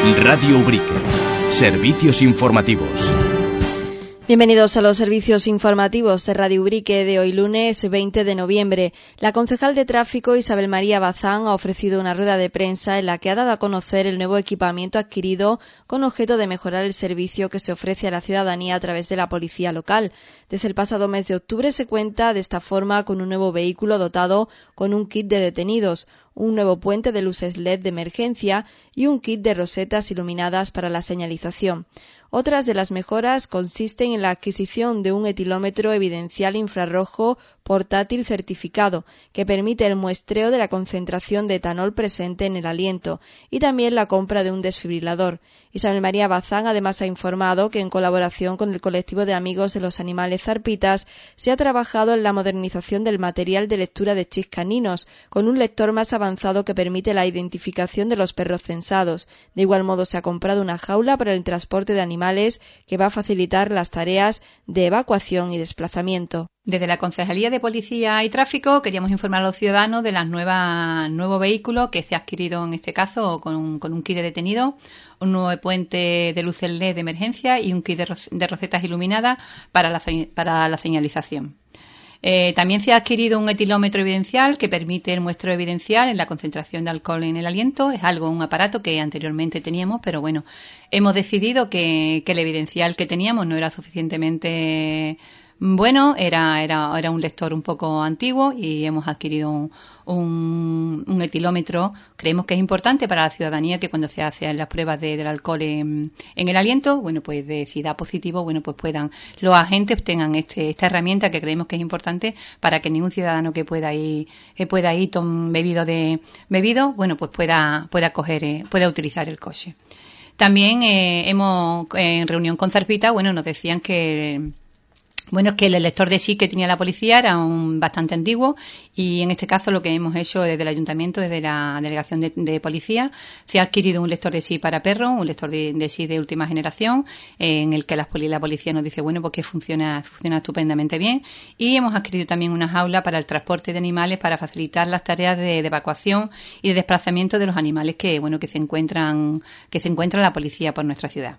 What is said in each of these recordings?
Radio Ubrique. Servicios informativos. Bienvenidos a los servicios informativos de Radio Ubrique de hoy lunes 20 de noviembre. La concejal de Tráfico Isabel María Bazán ha ofrecido una rueda de prensa en la que ha dado a conocer el nuevo equipamiento adquirido con objeto de mejorar el servicio que se ofrece a la ciudadanía a través de la policía local. Desde el pasado mes de octubre se cuenta de esta forma con un nuevo vehículo dotado con un kit de detenidos, un nuevo puente de luces LED de emergencia y un kit de rosetas iluminadas para la señalización. Otras de las mejoras consisten en la adquisición de un etilómetro evidencial infrarrojo portátil certificado que permite el muestreo de la concentración de etanol presente en el aliento y también la compra de un desfibrilador. Isabel María Bazán además ha informado que en colaboración con el colectivo de amigos de los animales zarpitas se ha trabajado en la modernización del material de lectura de chips caninos con un lector más avanzado que permite la identificación de los perros censados. De igual modo se ha comprado una jaula para el transporte de animales que va a facilitar las tareas de evacuación y desplazamiento. Desde la Concejalía de Policía y Tráfico queríamos informar a los ciudadanos de las nuevo vehículo que se ha adquirido en este caso con un kit de detenido, un nuevo puente de luces LED de emergencia y un kit de rosetas iluminadas para la señalización. También se ha adquirido un etilómetro evidencial que permite el muestreo evidencial en la concentración de alcohol en el aliento. Es un aparato que anteriormente teníamos, pero bueno, hemos decidido que el evidencial que teníamos no era suficientemente bueno, era un lector un poco antiguo y hemos adquirido un etilómetro. Creemos que es importante para la ciudadanía que cuando se hacen las pruebas del alcohol en el aliento, bueno, pues si da positivo, bueno, pues los agentes tengan esta herramienta que creemos que es importante para que ningún ciudadano que pueda ir bebido, bueno, pues pueda utilizar el coche. También hemos en reunión con Zarpita, bueno, nos decían que el lector de SIC que tenía la policía era bastante antiguo y en este caso lo que hemos hecho desde el ayuntamiento, desde la delegación de policía, se ha adquirido un lector de SIC para perros, un lector de SIC de última generación, en el que la policía nos dice, bueno, pues que funciona estupendamente bien, y hemos adquirido también una jaula para el transporte de animales para facilitar las tareas de evacuación y de desplazamiento de los animales que se encuentran la policía por nuestra ciudad.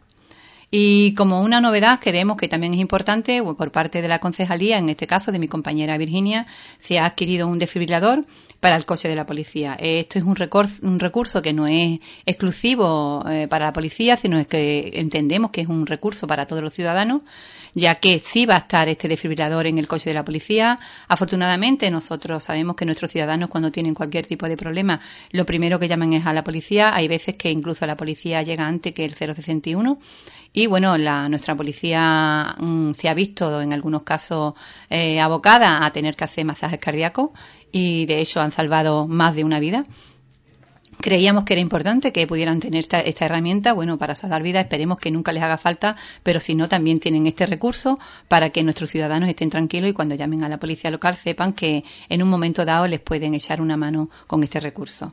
Y como una novedad, creemos que también es importante, por parte de la concejalía, en este caso de mi compañera Virginia, se ha adquirido un desfibrilador para el coche de la policía. Esto es un recurso que no es exclusivo para la policía, sino es que entendemos que es un recurso para todos los ciudadanos, ya que sí va a estar este desfibrilador en el coche de la policía. Afortunadamente, nosotros sabemos que nuestros ciudadanos, cuando tienen cualquier tipo de problema, lo primero que llaman es a la policía. Hay veces que incluso la policía llega antes que el 061. Y bueno, nuestra policía se ha visto en algunos casos abocada a tener que hacer masajes cardíacos y de hecho han salvado más de una vida. Creíamos que era importante que pudieran tener esta herramienta, bueno, para salvar vidas. Esperemos que nunca les haga falta, pero si no, también tienen este recurso para que nuestros ciudadanos estén tranquilos y cuando llamen a la policía local sepan que en un momento dado les pueden echar una mano con este recurso.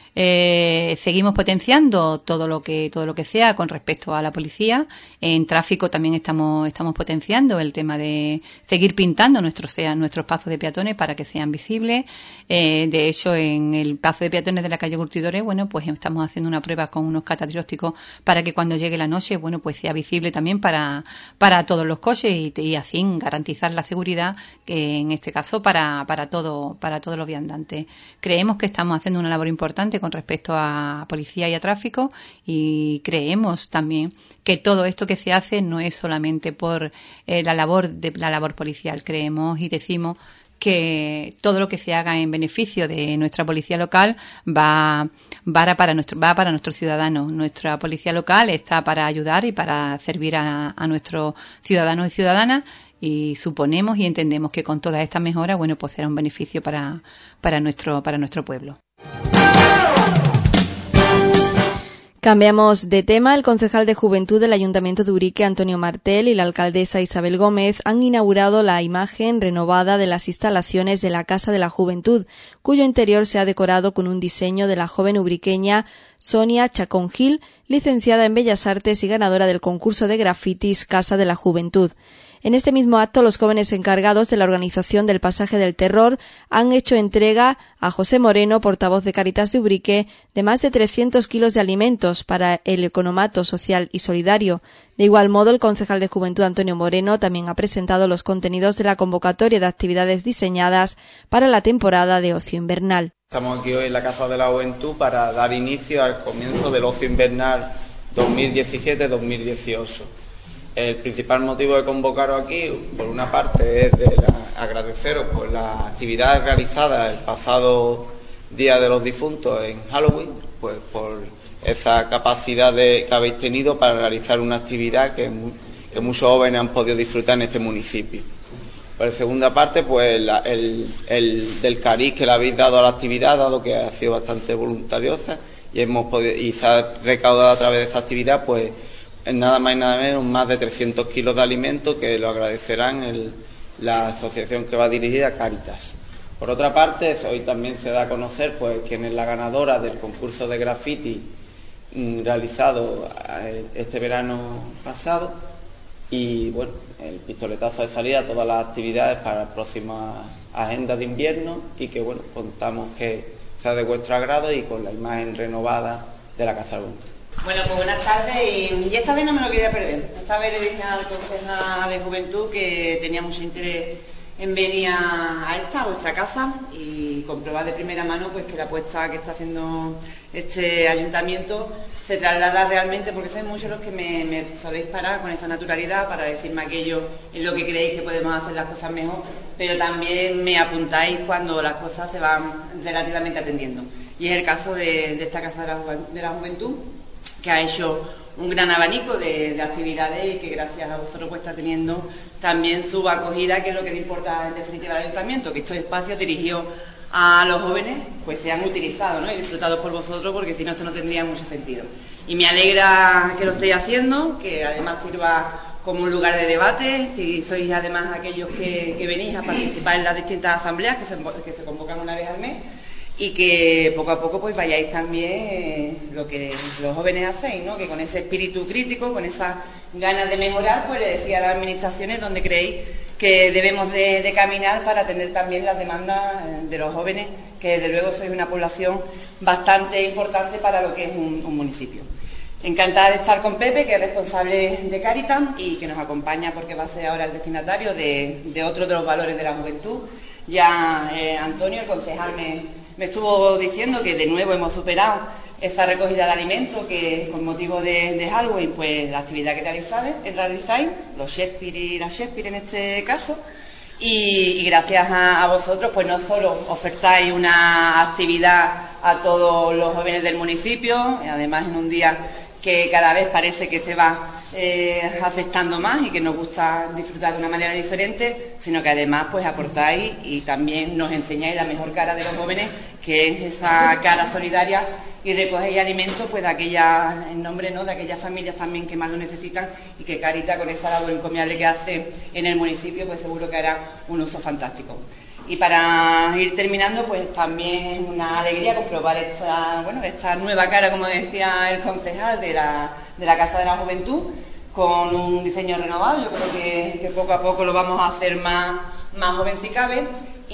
Seguimos potenciando todo lo que sea con respecto a la policía. En tráfico también estamos potenciando el tema de seguir pintando nuestros pasos de peatones para que sean visibles. De hecho, en el paso de peatones de la calle Curtidores, bueno, pues estamos haciendo una prueba con unos catadióptricos para que cuando llegue la noche, bueno, pues sea visible también para todos los coches y así garantizar la seguridad, que en este caso para todos los viandantes. Creemos que estamos haciendo una labor importante con respecto a policía y a tráfico y creemos también que todo esto que se hace no es solamente por la labor policial. Creemos y decimos que todo lo que se haga en beneficio de nuestra policía local va para nuestros ciudadanos. Nuestra policía local está para ayudar y para servir a nuestros ciudadanos y ciudadanas, y suponemos y entendemos que con todas estas mejoras, bueno, pues será un beneficio para nuestro pueblo. Cambiamos de tema. El concejal de Juventud del Ayuntamiento de Ubrique, Antonio Martel, y la alcaldesa Isabel Gómez han inaugurado la imagen renovada de las instalaciones de la Casa de la Juventud, cuyo interior se ha decorado con un diseño de la joven ubriqueña Sonia Chacón Gil, licenciada en Bellas Artes y ganadora del concurso de grafitis Casa de la Juventud. En este mismo acto, los jóvenes encargados de la organización del Pasaje del Terror han hecho entrega a José Moreno, portavoz de Cáritas de Ubrique, de más de 300 kilos de alimentos para el economato social y solidario. De igual modo, el concejal de Juventud, Antonio Moreno, también ha presentado los contenidos de la convocatoria de actividades diseñadas para la temporada de ocio invernal. Estamos aquí hoy en la Casa de la Juventud para dar inicio al comienzo del ocio invernal 2017-2018. El principal motivo de convocaros aquí, por una parte, es agradeceros por las actividades realizadas el pasado Día de los Difuntos en Halloween, pues por esa capacidad que habéis tenido para realizar una actividad que muchos jóvenes han podido disfrutar en este municipio. Por segunda parte, pues el del cariz que le habéis dado a la actividad, dado que ha sido bastante voluntariosa y se ha recaudado a través de esta actividad, pues nada más y nada menos más de 300 kilos de alimentos que lo agradecerán la asociación que va dirigida, Cáritas. Por otra parte, hoy también se da a conocer pues quién es la ganadora del concurso de graffiti realizado este verano pasado. Y bueno, el pistoletazo de salida a todas las actividades para la próxima agenda de invierno y que bueno, contamos que sea de vuestro agrado y con la imagen renovada de la Casa del Juventud. Bueno, pues buenas tardes y esta vez no me lo quería perder. Esta vez le dije al concejal de Juventud que tenía mucho interés en venir a vuestra casa y comprobar de primera mano pues que la apuesta que está haciendo este ayuntamiento se traslada realmente, porque sois muchos los que me soléis parar con esa naturalidad para decirme aquello en lo que creéis que podemos hacer las cosas mejor, pero también me apuntáis cuando las cosas se van relativamente atendiendo. Y es el caso de esta Casa de la Juventud, que ha hecho un gran abanico de actividades y que gracias a vosotros pues está teniendo también su acogida, que es lo que le importa en definitiva al ayuntamiento, que estos espacios dirigidos a los jóvenes pues sean utilizados, ¿no? Y disfrutados por vosotros, porque si no esto no tendría mucho sentido. Y me alegra que lo estéis haciendo, que además sirva como un lugar de debate, si sois además aquellos que venís a participar en las distintas asambleas que se convocan una vez al mes, y que poco a poco pues vayáis también lo que los jóvenes hacéis, ¿no? Que con ese espíritu crítico, con esas ganas de mejorar, pues le decía a las administraciones donde creéis que debemos de caminar para atender también las demandas de los jóvenes, que desde luego sois una población bastante importante para lo que es un municipio. Encantada de estar con Pepe, que es responsable de Cáritas y que nos acompaña porque va a ser ahora el destinatario de otro de los valores de la juventud. Ya Antonio, el concejal, me estuvo diciendo que de nuevo hemos superado esa recogida de alimentos, que con motivo de Halloween, pues la actividad que realizáis, los Shakespeare y las Shakespeare en este caso, y gracias a vosotros, pues no solo ofertáis una actividad a todos los jóvenes del municipio, además en un día que cada vez parece que se va aceptando más y que nos gusta disfrutar de una manera diferente, sino que además pues aportáis y también nos enseñáis la mejor cara de los jóvenes, que es esa cara solidaria, y recogéis alimentos pues de aquella, en nombre, ¿no?, de aquellas familias también que más lo necesitan, y que Cáritas, con esta labor encomiable que hace en el municipio, pues seguro que hará un uso fantástico. Y para ir terminando, pues también es una alegría comprobar esta nueva cara, como decía el concejal, de la Casa de la Juventud, con un diseño renovado. Yo creo que poco a poco lo vamos a hacer más joven si cabe,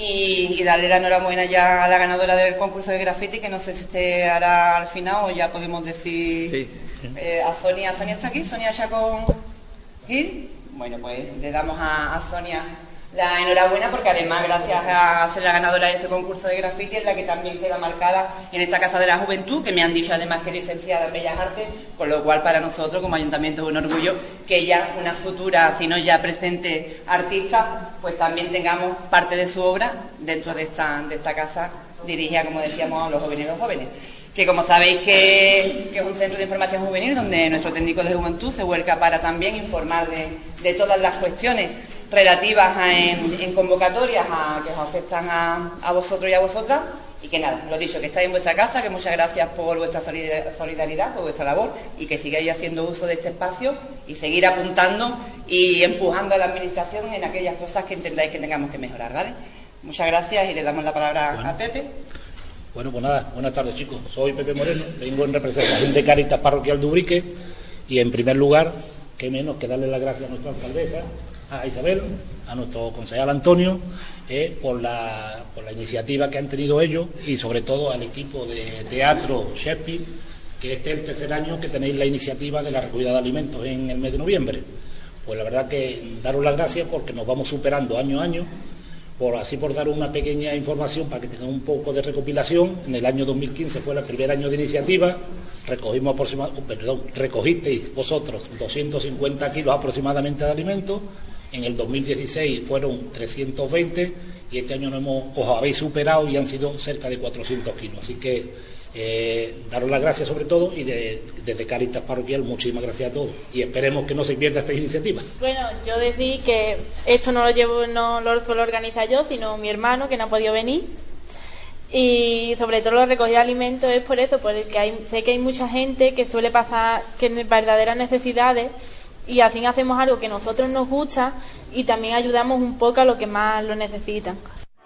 y darle la enhorabuena ya a la ganadora del concurso de graffiti, que no sé si se hará al final o ya podemos decir. Sí. A Sonia está aquí, Sonia Chacón Gil. Bueno, pues le damos a Sonia la enhorabuena, porque además, gracias a ser la ganadora de ese concurso de graffiti, es la que también queda marcada en esta Casa de la Juventud, que me han dicho además que es licenciada en Bellas Artes, con lo cual para nosotros como ayuntamiento es un orgullo que ella, una futura, si no ya presente artista, pues también tengamos parte de su obra dentro de esta casa dirigida, como decíamos, a los jóvenes. Que como sabéis que es un centro de información juvenil donde nuestro técnico de juventud se vuelca para también informar de todas las cuestiones relativas en convocatorias que os afectan a vosotros y a vosotras, y que nada, lo dicho, que estáis en vuestra casa, que muchas gracias por vuestra solidaridad, por vuestra labor, y que sigáis haciendo uso de este espacio y seguir apuntando y empujando a la administración en aquellas cosas que entendáis que tengamos que mejorar, ¿vale? Muchas gracias y le damos la palabra a Pepe. Bueno, pues nada, buenas tardes, chicos. Soy Pepe Moreno, vengo en representación de Cáritas Parroquial de Ubrique, y en primer lugar, qué menos que darle las gracias a nuestra alcaldesa, a Isabel, a nuestro concejal Antonio, por la iniciativa que han tenido ellos y sobre todo al equipo de teatro Shakespeare, que este es el tercer año que tenéis la iniciativa de la recogida de alimentos en el mes de noviembre. Pues la verdad que daros las gracias porque nos vamos superando año a año. Por dar una pequeña información para que tengan un poco de recopilación, en el año 2015 fue el primer año de iniciativa, recogisteis vosotros 250 kilos aproximadamente de alimentos, en el 2016 fueron 320 y este año os habéis superado y han sido cerca de 400 kilos. Así que daros las gracias sobre todo y desde Cáritas Parroquial muchísimas gracias a todos y esperemos que no se pierda esta iniciativa. Bueno, yo decir que esto no lo suelo organizar yo, sino mi hermano que no ha podido venir, y sobre todo la recogida de alimentos es por eso, porque sé que hay mucha gente que suele pasar que en verdaderas necesidades y así hacemos algo que a nosotros nos gusta y también ayudamos un poco a los que más lo necesitan.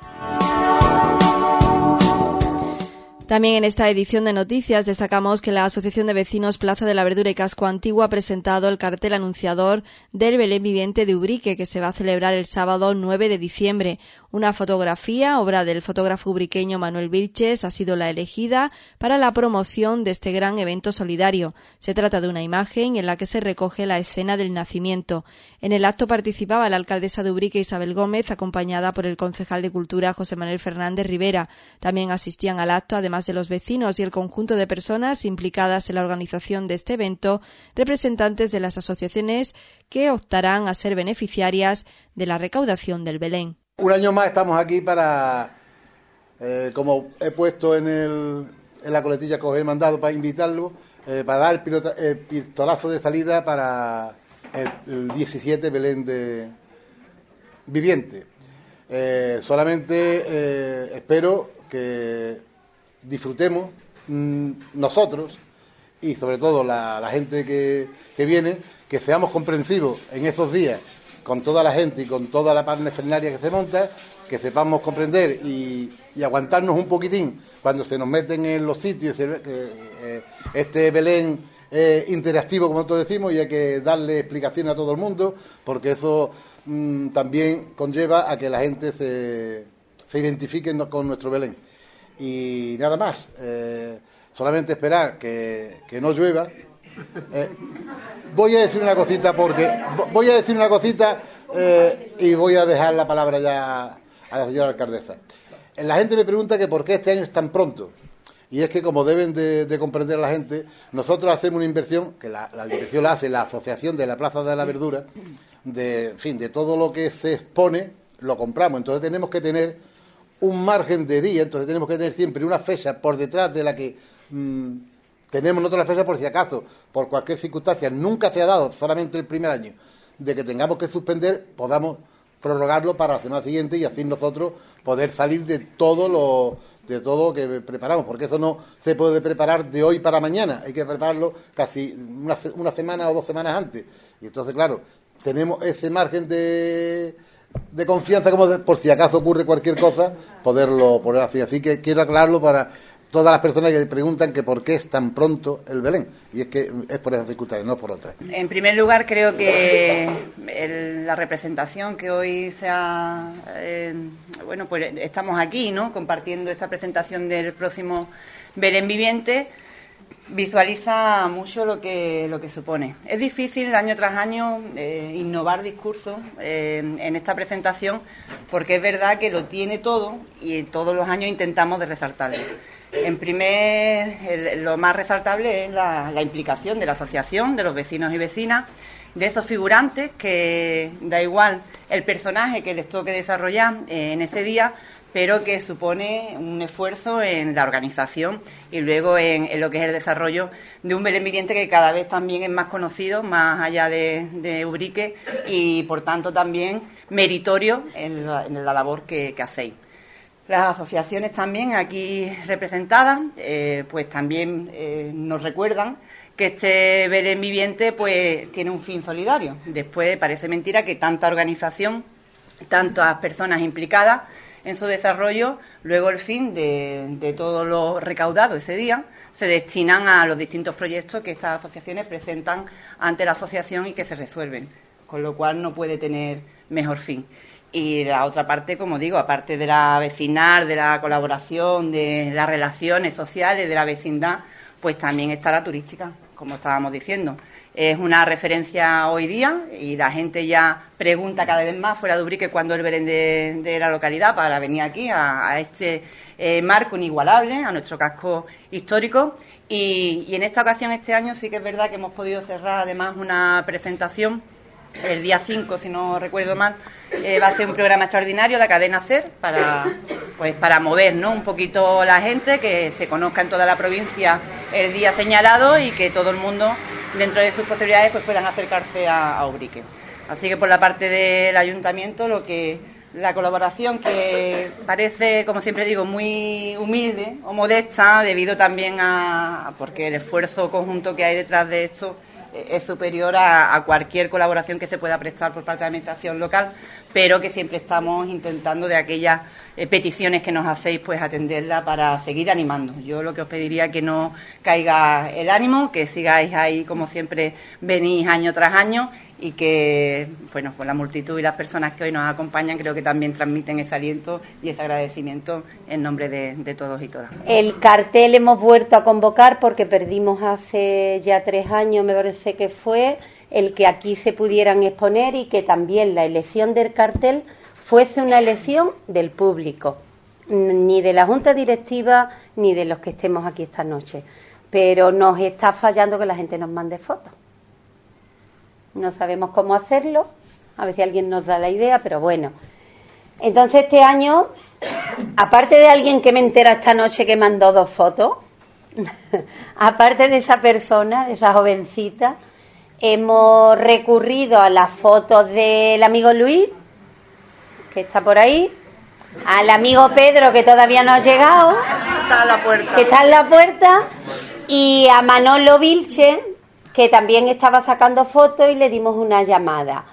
También en esta edición de noticias destacamos que la Asociación de Vecinos Plaza de la Verdura y Casco Antiguo ha presentado el cartel anunciador del Belén Viviente de Ubrique, que se va a celebrar el sábado 9 de diciembre. Una fotografía, obra del fotógrafo ubriqueño Manuel Vilches, ha sido la elegida para la promoción de este gran evento solidario. Se trata de una imagen en la que se recoge la escena del nacimiento. En el acto participaba la alcaldesa de Ubrique, Isabel Gómez, acompañada por el concejal de Cultura, José Manuel Fernández Rivera. También asistían al acto, además de los vecinos y el conjunto de personas implicadas en la organización de este evento, representantes de las asociaciones que optarán a ser beneficiarias de la recaudación del Belén. Un año más estamos aquí para, como he puesto en la coletilla que os he mandado para invitarlo, para dar el pistolazo de salida para el 17 Belén de Viviente. Solamente espero que disfrutemos nosotros y sobre todo la gente que viene, que seamos comprensivos en esos días con toda la gente y con toda la parafernalia que se monta, que sepamos comprender y aguantarnos un poquitín cuando se nos meten en los sitios este Belén interactivo, como nosotros decimos, y hay que darle explicación a todo el mundo, porque eso también conlleva a que la gente se identifique con nuestro Belén. Y nada más, solamente esperar que no llueva. Voy a decir una cosita y voy a dejar la palabra ya a la señora alcaldesa. La gente me pregunta que por qué este año es tan pronto. Y es que, como deben de comprender la gente, nosotros hacemos una inversión, que la inversión la hace la Asociación de la Plaza de la Verdura, de todo lo que se expone, lo compramos. Entonces tenemos que tener un margen de día, entonces tenemos que tener siempre una fecha por detrás de la que tenemos nosotros la fecha por si acaso, por cualquier circunstancia, nunca se ha dado, solamente el primer año, de que tengamos que suspender, podamos prorrogarlo para la semana siguiente y así nosotros poder salir de todo lo que preparamos, porque eso no se puede preparar de hoy para mañana, hay que prepararlo casi una semana o 2 semanas antes. Y entonces, claro, tenemos ese margen de confianza, como por si acaso ocurre cualquier cosa, poderlo poner así. Así que quiero aclararlo para todas las personas que preguntan que por qué es tan pronto el Belén. Y es que es por esas circunstancias, no por otras. En primer lugar, creo que la representación que hoy se ha... pues estamos aquí, ¿no?, compartiendo esta presentación del próximo Belén Viviente, visualiza mucho lo que supone. Es difícil año tras año innovar discursos en esta presentación, porque es verdad que lo tiene todo y todos los años intentamos de resaltarlo. Lo más resaltable es la implicación de la asociación, de los vecinos y vecinas, de esos figurantes que da igual el personaje que les toque desarrollar en ese día, pero que supone un esfuerzo en la organización y luego en lo que es el desarrollo de un Belén Viviente que cada vez también es más conocido, más allá de Ubrique, y por tanto también meritorio en la labor que hacéis. Las asociaciones también aquí representadas, pues también nos recuerdan que este Belén Viviente pues tiene un fin solidario. Después parece mentira que tanta organización, tantas personas implicadas en su desarrollo, luego el fin de todo lo recaudado ese día se destinan a los distintos proyectos que estas asociaciones presentan ante la asociación y que se resuelven con lo cual no puede tener mejor fin. Y la otra parte, como digo, aparte de la vecinal, de la colaboración, de las relaciones sociales, de la vecindad, pues también está la turística, como estábamos diciendo. Es una referencia hoy día y la gente ya pregunta cada vez más fuera de Ubrique cuándo el Belén de la localidad para venir aquí a este marco inigualable, a nuestro casco histórico. Y en esta ocasión, este año, sí que es verdad que hemos podido cerrar además una presentación el día 5, si no recuerdo mal. Va a ser un programa extraordinario, la cadena SER, para mover, ¿no?, un poquito la gente, que se conozca en toda la provincia el día señalado y que todo el mundo, dentro de sus posibilidades, pues puedan acercarse a Ubrique. Así que por la parte del ayuntamiento, la colaboración, que parece, como siempre digo, muy humilde o modesta, debido también porque el esfuerzo conjunto que hay detrás de esto es superior a cualquier colaboración que se pueda prestar por parte de la administración local, pero que siempre estamos intentando, de aquellas peticiones que nos hacéis, pues atenderla para seguir animando. Yo lo que os pediría es que no caiga el ánimo, que sigáis ahí como siempre venís año tras año, y que, bueno, pues la multitud y las personas que hoy nos acompañan creo que también transmiten ese aliento y ese agradecimiento en nombre de todos y todas. El cartel hemos vuelto a convocar porque perdimos hace ya 3 años, me parece que fue, el que aquí se pudieran exponer, y que también la elección del cartel fuese una elección del público, ni de la Junta Directiva ni de los que estemos aquí esta noche. Pero nos está fallando que la gente nos mande fotos. No sabemos cómo hacerlo, a ver si alguien nos da la idea, pero bueno. Entonces este año, aparte de alguien que me entera esta noche que mandó 2 fotos, aparte de esa persona, de esa jovencita, hemos recurrido a las fotos del amigo Luis, que está por ahí, al amigo Pedro, que todavía no ha llegado, que está en la puerta, y a Manolo Vilche, que también estaba sacando fotos, y le dimos una llamada.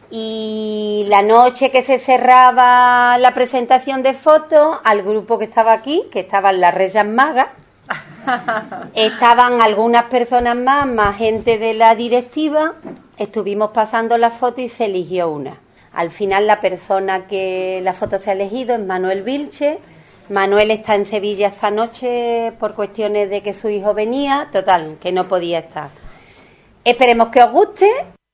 Y la noche que se cerraba la presentación de fotos, al grupo que estaba aquí, que estaban las Reyes Magas, estaban algunas personas más gente de la directiva, estuvimos pasando la foto y se eligió una. Al final la persona que la foto se ha elegido es Manuel Vilche. Manuel está en Sevilla esta noche por cuestiones de que su hijo venía, total, que no podía estar. Esperemos que os guste.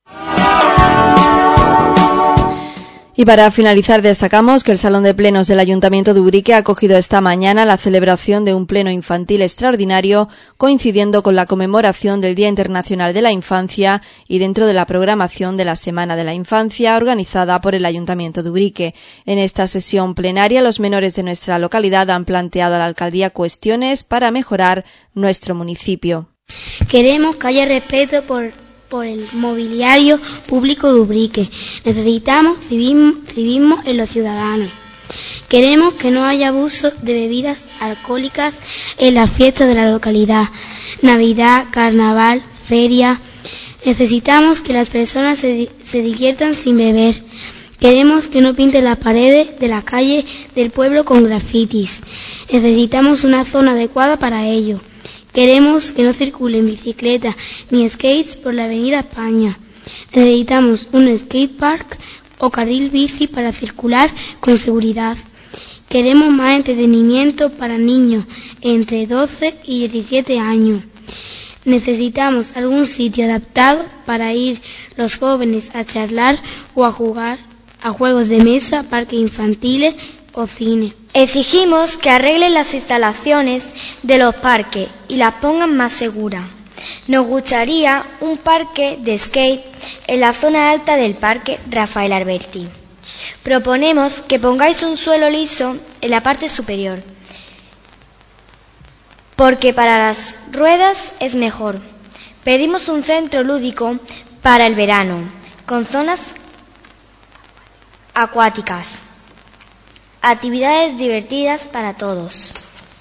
Y para finalizar, destacamos que el Salón de Plenos del Ayuntamiento de Ubrique ha acogido esta mañana la celebración de un pleno infantil extraordinario, coincidiendo con la conmemoración del Día Internacional de la Infancia y dentro de la programación de la Semana de la Infancia organizada por el Ayuntamiento de Ubrique. En esta sesión plenaria, los menores de nuestra localidad han planteado a la alcaldía cuestiones para mejorar nuestro municipio. Queremos que haya respeto por el mobiliario público de Ubrique. Necesitamos civismo en los ciudadanos. Queremos que no haya abuso de bebidas alcohólicas en las fiestas de la localidad, Navidad, Carnaval, feria. Necesitamos que las personas se diviertan sin beber. Queremos que no pinten las paredes de la calle del pueblo con grafitis. Necesitamos una zona adecuada para ello. Queremos que no circulen bicicletas ni skates por la avenida España. Necesitamos un skatepark o carril bici para circular con seguridad. Queremos más entretenimiento para niños entre 12 y 17 años. Necesitamos algún sitio adaptado para ir los jóvenes a charlar o a jugar a juegos de mesa, parques infantiles o cine. Exigimos que arreglen las instalaciones de los parques y las pongan más seguras. Nos gustaría un parque de skate en la zona alta del parque Rafael Alberti. Proponemos que pongáis un suelo liso en la parte superior, porque para las ruedas es mejor. Pedimos un centro lúdico para el verano, con zonas acuáticas. Actividades divertidas para todos.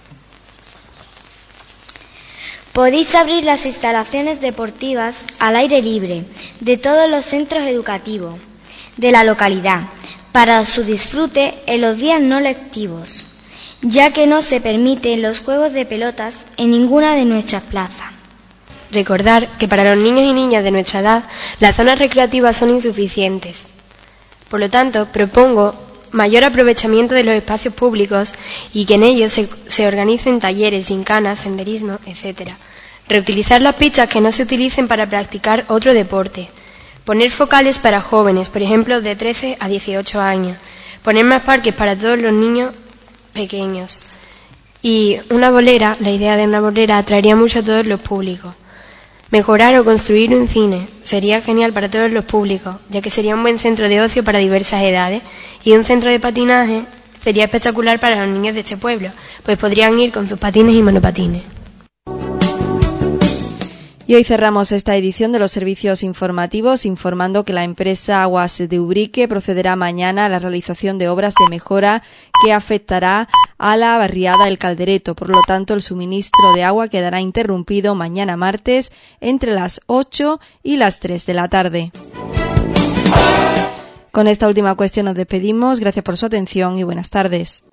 Podéis abrir las instalaciones deportivas al aire libre de todos los centros educativos de la localidad para su disfrute en los días no lectivos, ya que no se permiten los juegos de pelotas en ninguna de nuestras plazas. recordar que para los niños y niñas de nuestra edad las zonas recreativas son insuficientes. Por lo tanto, propongo mayor aprovechamiento de los espacios públicos y que en ellos se organicen talleres, gincanas, senderismo, etc. Reutilizar las pistas que no se utilicen para practicar otro deporte. Poner focales para jóvenes, por ejemplo, de 13 a 18 años. Poner más parques para todos los niños pequeños. Y una bolera, la idea de una bolera atraería mucho a todos los públicos. Mejorar o construir un cine sería genial para todos los públicos, ya que sería un buen centro de ocio para diversas edades, y un centro de patinaje sería espectacular para los niños de este pueblo, pues podrían ir con sus patines y monopatines. Y hoy cerramos esta edición de los servicios informativos informando que la empresa Aguas de Ubrique procederá mañana a la realización de obras de mejora que afectará a la barriada El Caldereto. Por lo tanto, el suministro de agua quedará interrumpido mañana martes entre las 8 y las 3 de la tarde. Con esta última cuestión nos despedimos. Gracias por su atención y buenas tardes.